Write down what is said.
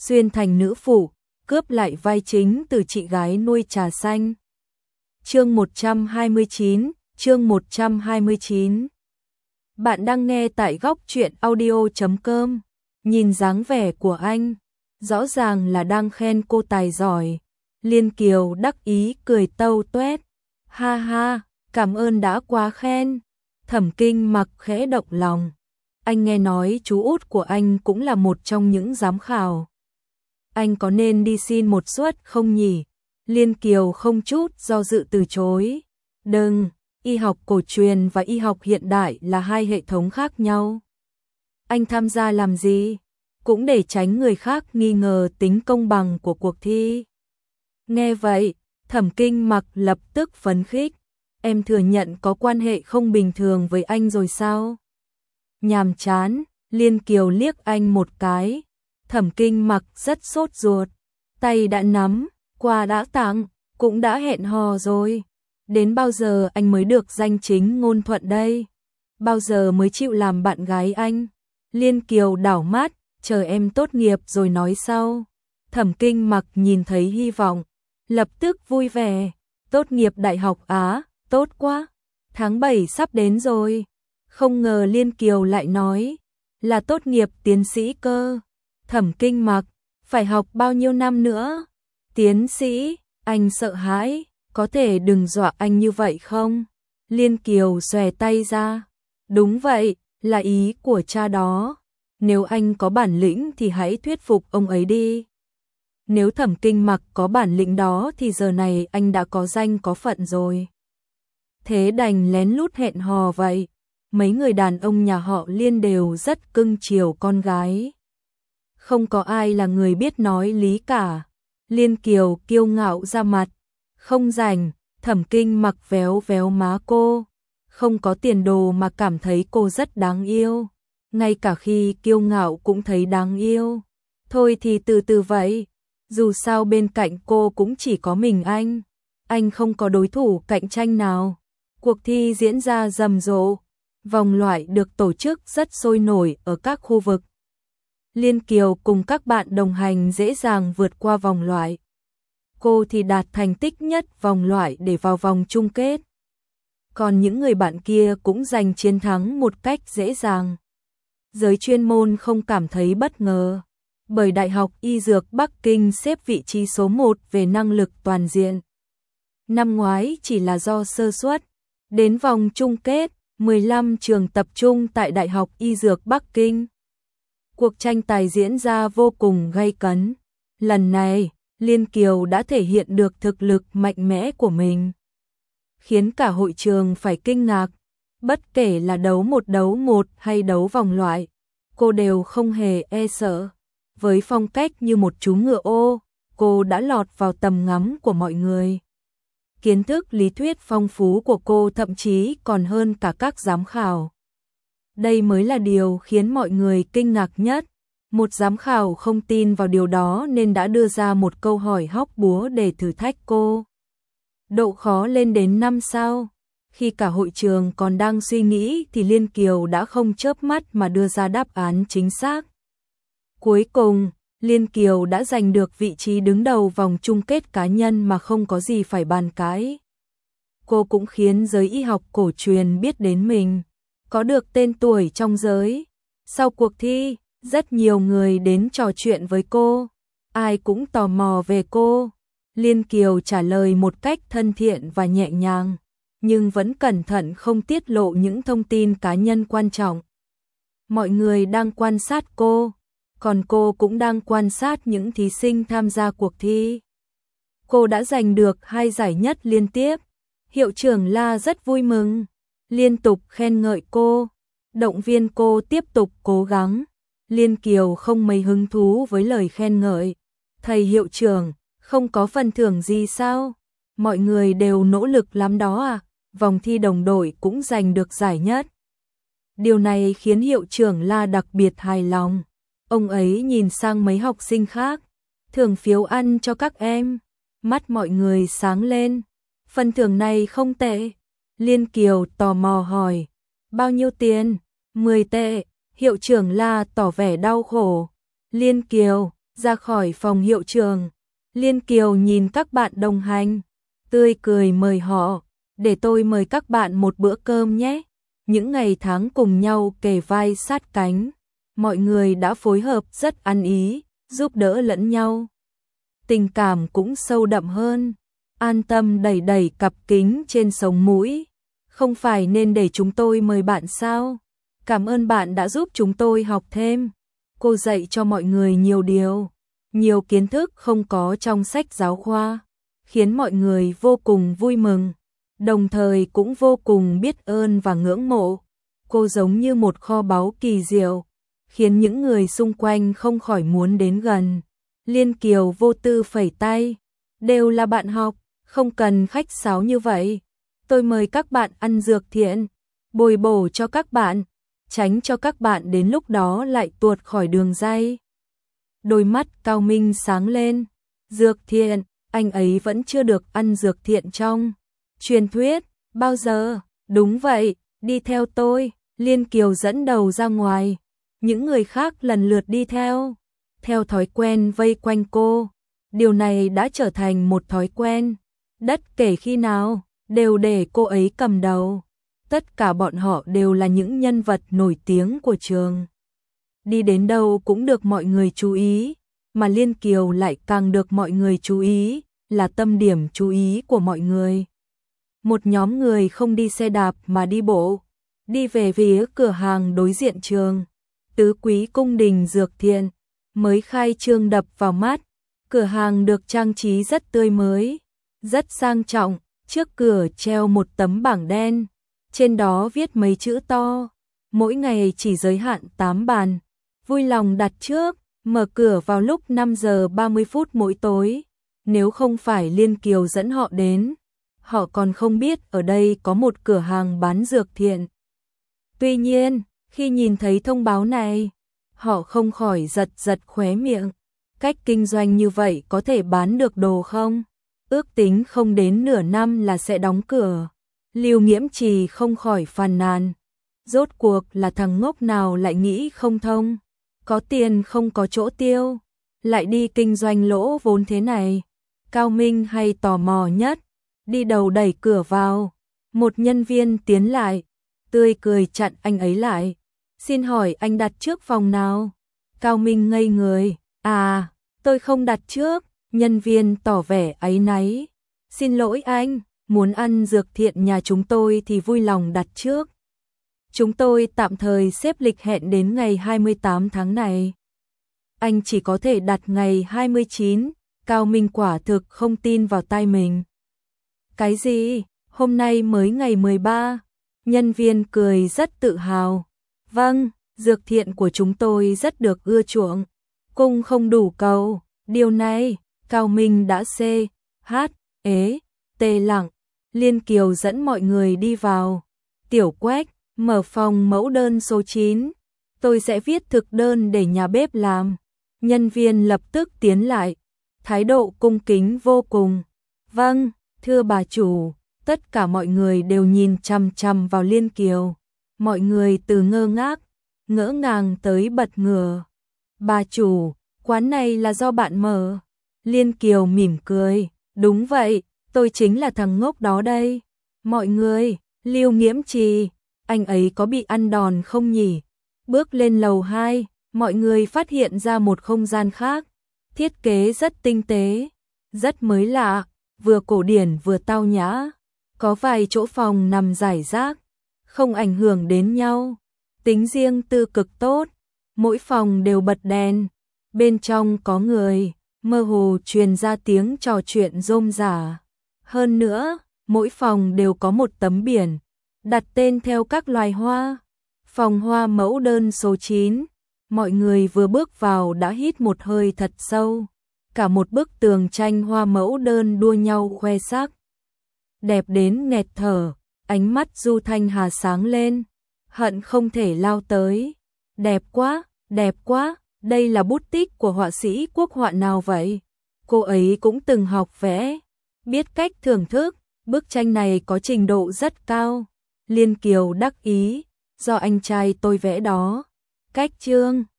xuyên thành nữ phụ, cướp lại vai chính từ chị gái nuôi trà xanh. Chương 129, chương 129. Bạn đang nghe tại góc truyện audio.com. Nhìn dáng vẻ của anh, rõ ràng là đang khen cô tài giỏi. Liên Kiều đắc ý cười tâu tuét. Ha ha, cảm ơn đã quá khen. Thẩm Kinh Mặc khẽ động lòng. Anh nghe nói chú út của anh cũng là một trong những giám khảo. Anh có nên đi xin một suất không nhỉ? Liên Kiều không chút do dự từ chối. Đừng, y học cổ truyền và y học hiện đại là hai hệ thống khác nhau. Anh tham gia làm gì? Cũng để tránh người khác nghi ngờ tính công bằng của cuộc thi. Nghe vậy, Thẩm Kinh Mặc lập tức phấn khích. Em thừa nhận có quan hệ không bình thường với anh rồi sao? Nhàm chán, Liên Kiều liếc anh một cái. Thẩm Kinh Mặc rất sốt ruột. Tay đã nắm, quà đã tặng, cũng đã hẹn hò rồi. Đến bao giờ anh mới được danh chính ngôn thuận đây? Bao giờ mới chịu làm bạn gái anh? Liên Kiều đảo mắt, chờ em tốt nghiệp rồi nói sau. Thẩm Kinh Mặc nhìn thấy hy vọng, lập tức vui vẻ. Tốt nghiệp đại học Á, tốt quá. Tháng 7 sắp đến rồi. Không ngờ Liên Kiều lại nói là tốt nghiệp tiến sĩ cơ. Thẩm Kinh Mặc, phải học bao nhiêu năm nữa? Tiến sĩ, anh sợ hãi, có thể đừng dọa anh như vậy không? Liên Kiều xòe tay ra. Đúng vậy, là ý của cha đó. Nếu anh có bản lĩnh thì hãy thuyết phục ông ấy đi. Nếu Thẩm Kinh Mặc có bản lĩnh đó thì giờ này anh đã có danh có phận rồi. Thế đành lén lút hẹn hò vậy. Mấy người đàn ông nhà họ Liên đều rất cưng chiều con gái. Không có ai là người biết nói lý cả. Liên Kiều kiêu ngạo ra mặt. Không rảnh, Thẩm Kinh Mặc véo véo má cô. Không có tiền đồ mà cảm thấy cô rất đáng yêu. Ngay cả khi kiêu ngạo cũng thấy đáng yêu. Thôi thì từ từ vậy. Dù sao bên cạnh cô cũng chỉ có mình anh. Anh không có đối thủ cạnh tranh nào. Cuộc thi diễn ra rầm rộ. Vòng loại được tổ chức rất sôi nổi ở các khu vực. Liên Kiều cùng các bạn đồng hành dễ dàng vượt qua vòng loại. Cô thì đạt thành tích nhất vòng loại để vào vòng chung kết. Còn những người bạn kia cũng giành chiến thắng một cách dễ dàng. Giới chuyên môn không cảm thấy bất ngờ, bởi Đại học Y Dược Bắc Kinh xếp vị trí số 1 về năng lực toàn diện. Năm ngoái chỉ là do sơ suất. Đến vòng chung kết, 15 trường tập trung tại Đại học Y Dược Bắc Kinh. Cuộc tranh tài diễn ra vô cùng gay cấn. Lần này, Liên Kiều đã thể hiện được thực lực mạnh mẽ của mình, khiến cả hội trường phải kinh ngạc. Bất kể là đấu một hay đấu vòng loại, cô đều không hề e sợ. Với phong cách như một chú ngựa ô, cô đã lọt vào tầm ngắm của mọi người. Kiến thức lý thuyết phong phú của cô thậm chí còn hơn cả các giám khảo. Đây mới là điều khiến mọi người kinh ngạc nhất. Một giám khảo không tin vào điều đó nên đã đưa ra một câu hỏi hóc búa để thử thách cô. Độ khó lên đến 5 sao. Khi cả hội trường còn đang suy nghĩ thì Liên Kiều đã không chớp mắt mà đưa ra đáp án chính xác. Cuối cùng, Liên Kiều đã giành được vị trí đứng đầu vòng chung kết cá nhân mà không có gì phải bàn cãi. Cô cũng khiến giới y học cổ truyền biết đến mình, có được tên tuổi trong giới. Sau cuộc thi, rất nhiều người đến trò chuyện với cô, ai cũng tò mò về cô. Liên Kiều trả lời một cách thân thiện và nhẹ nhàng, nhưng vẫn cẩn thận không tiết lộ những thông tin cá nhân quan trọng. Mọi người đang quan sát cô, còn cô cũng đang quan sát những thí sinh tham gia cuộc thi. Cô đã giành được 2 giải nhất liên tiếp. Hiệu trưởng La rất vui mừng, liên tục khen ngợi cô, động viên cô tiếp tục cố gắng. Liên Kiều không mấy hứng thú với lời khen ngợi. Thầy hiệu trưởng, không có phần thưởng gì sao? Mọi người đều nỗ lực lắm đó à? Vòng thi đồng đội cũng giành được giải nhất. Điều này khiến hiệu trưởng La đặc biệt hài lòng. Ông ấy nhìn sang mấy học sinh khác. Thưởng phiếu ăn cho các em. Mắt mọi người sáng lên. Phần thưởng này không tệ. Liên Kiều tò mò hỏi. Bao nhiêu tiền? 10 tệ. Hiệu trưởng La tỏ vẻ đau khổ. Liên Kiều, Ra khỏi phòng hiệu trường, Liên Kiều nhìn các bạn đồng hành, tươi cười mời họ, để tôi mời các bạn một bữa cơm nhé. Những ngày tháng cùng nhau kề vai sát cánh, mọi người đã phối hợp rất ăn ý, giúp đỡ lẫn nhau. Tình cảm cũng sâu đậm hơn. An Tâm đẩy đẩy cặp kính trên sống mũi. Không phải nên để chúng tôi mời bạn sao? Cảm ơn bạn đã giúp chúng tôi học thêm. Cô dạy cho mọi người nhiều điều, nhiều kiến thức không có trong sách giáo khoa, khiến mọi người vô cùng vui mừng, đồng thời cũng vô cùng biết ơn và ngưỡng mộ. Cô giống như một kho báu kỳ diệu, khiến những người xung quanh không khỏi muốn đến gần. Liên Kiều vô tư phẩy tay, đều là bạn học, không cần khách sáo như vậy. Tôi mời các bạn ăn dược thiện, bồi bổ cho các bạn, tránh cho các bạn đến lúc đó lại tuột khỏi đường ray. Đôi mắt Cao Minh sáng lên. Dược thiện, anh ấy vẫn chưa được ăn dược thiện trong truyền thuyết, bao giờ? Đúng vậy, đi theo tôi. Liên Kiều dẫn đầu ra ngoài, những người khác lần lượt đi theo thói quen vây quanh cô. Điều này đã trở thành một thói quen, bất kể khi nào, đều để cô ấy cầm đầu. Tất cả bọn họ đều là những nhân vật nổi tiếng của trường. Đi đến đâu cũng được mọi người chú ý, mà Liên Kiều lại càng được mọi người chú ý, là tâm điểm chú ý của mọi người. Một nhóm người không đi xe đạp mà đi bộ, đi về phía cửa hàng đối diện trường. Tứ Quý Cung Đình Dược Thiện mới khai trương đập vào mắt. Cửa hàng được trang trí rất tươi mới, rất sang trọng. Trước cửa treo một tấm bảng đen, trên đó viết mấy chữ to: mỗi ngày chỉ giới hạn 8 bàn, vui lòng đặt trước, mở cửa vào lúc 5 giờ 30 phút mỗi tối. Nếu không phải Liên Kiều dẫn họ đến, họ còn không biết ở đây có một cửa hàng bán dược thiện. Tuy nhiên, khi nhìn thấy thông báo này, họ không khỏi giật khóe miệng. Cách kinh doanh như vậy có thể bán được đồ không? Ước tính không đến nửa năm là sẽ đóng cửa. Lưu Nghiễm Trì không khỏi phàn nàn. Rốt cuộc là thằng ngốc nào lại nghĩ không thông. Có tiền không có chỗ tiêu, lại đi kinh doanh lỗ vốn thế này. Cao Minh hay tò mò nhất, đi đầu đẩy cửa vào. Một nhân viên tiến lại, tươi cười chặn anh ấy lại. Xin hỏi anh đặt trước phòng nào? Cao Minh ngây người. À, tôi không đặt trước. Nhân viên tỏ vẻ áy náy. Xin lỗi anh, muốn ăn dược thiện nhà chúng tôi thì vui lòng đặt trước. Chúng tôi tạm thời xếp lịch hẹn đến ngày 28 tháng này. Anh chỉ có thể đặt ngày 29. Cao Minh quả thực không tin vào tai mình. Cái gì? Hôm nay mới ngày 13. Nhân viên cười rất tự hào. Vâng, dược thiện của chúng tôi rất được ưa chuộng. Cung không đủ cầu. Điều này, Cao Minh đã tê lặng. Liên Kiều dẫn mọi người đi vào. Tiểu Quách, mở phòng mẫu đơn số 9. Tôi sẽ viết thực đơn để nhà bếp làm. Nhân viên lập tức tiến lại, thái độ cung kính vô cùng. Vâng, thưa bà chủ. Tất cả mọi người đều nhìn chằm chằm vào Liên Kiều. Mọi người từ ngơ ngàng tới bật ngửa. Bà chủ, quán này là do bạn mở. Liên Kiều mỉm cười. Đúng vậy, tôi chính là thằng ngốc đó đây. Mọi người, Lưu Nghiễm Trì, anh ấy có bị ăn đòn không nhỉ? Bước lên lầu 2, mọi người phát hiện ra một không gian khác. Thiết kế rất tinh tế, rất mới lạ, vừa cổ điển vừa tao nhã. Có vài chỗ phòng nằm rải rác, không ảnh hưởng đến nhau. Tính riêng tư cực tốt, mỗi phòng đều bật đèn. Bên trong có người, mơ hồ truyền ra tiếng trò chuyện rôm rả. Hơn nữa, mỗi phòng đều có một tấm biển, đặt tên theo các loài hoa. Phòng hoa mẫu đơn số 9, mọi người vừa bước vào đã hít một hơi thật sâu. Cả một bức tường tranh hoa mẫu đơn đua nhau khoe sắc. Đẹp đến nghẹt thở, ánh mắt Du Thanh Hà sáng lên, hận không thể lao tới. Đẹp quá, đây là bút tích của họa sĩ quốc họa nào vậy? Cô ấy cũng từng học vẽ, biết cách thưởng thức, bức tranh này có trình độ rất cao. Liên Kiều đắc ý, do anh trai tôi vẽ đó. Cách chương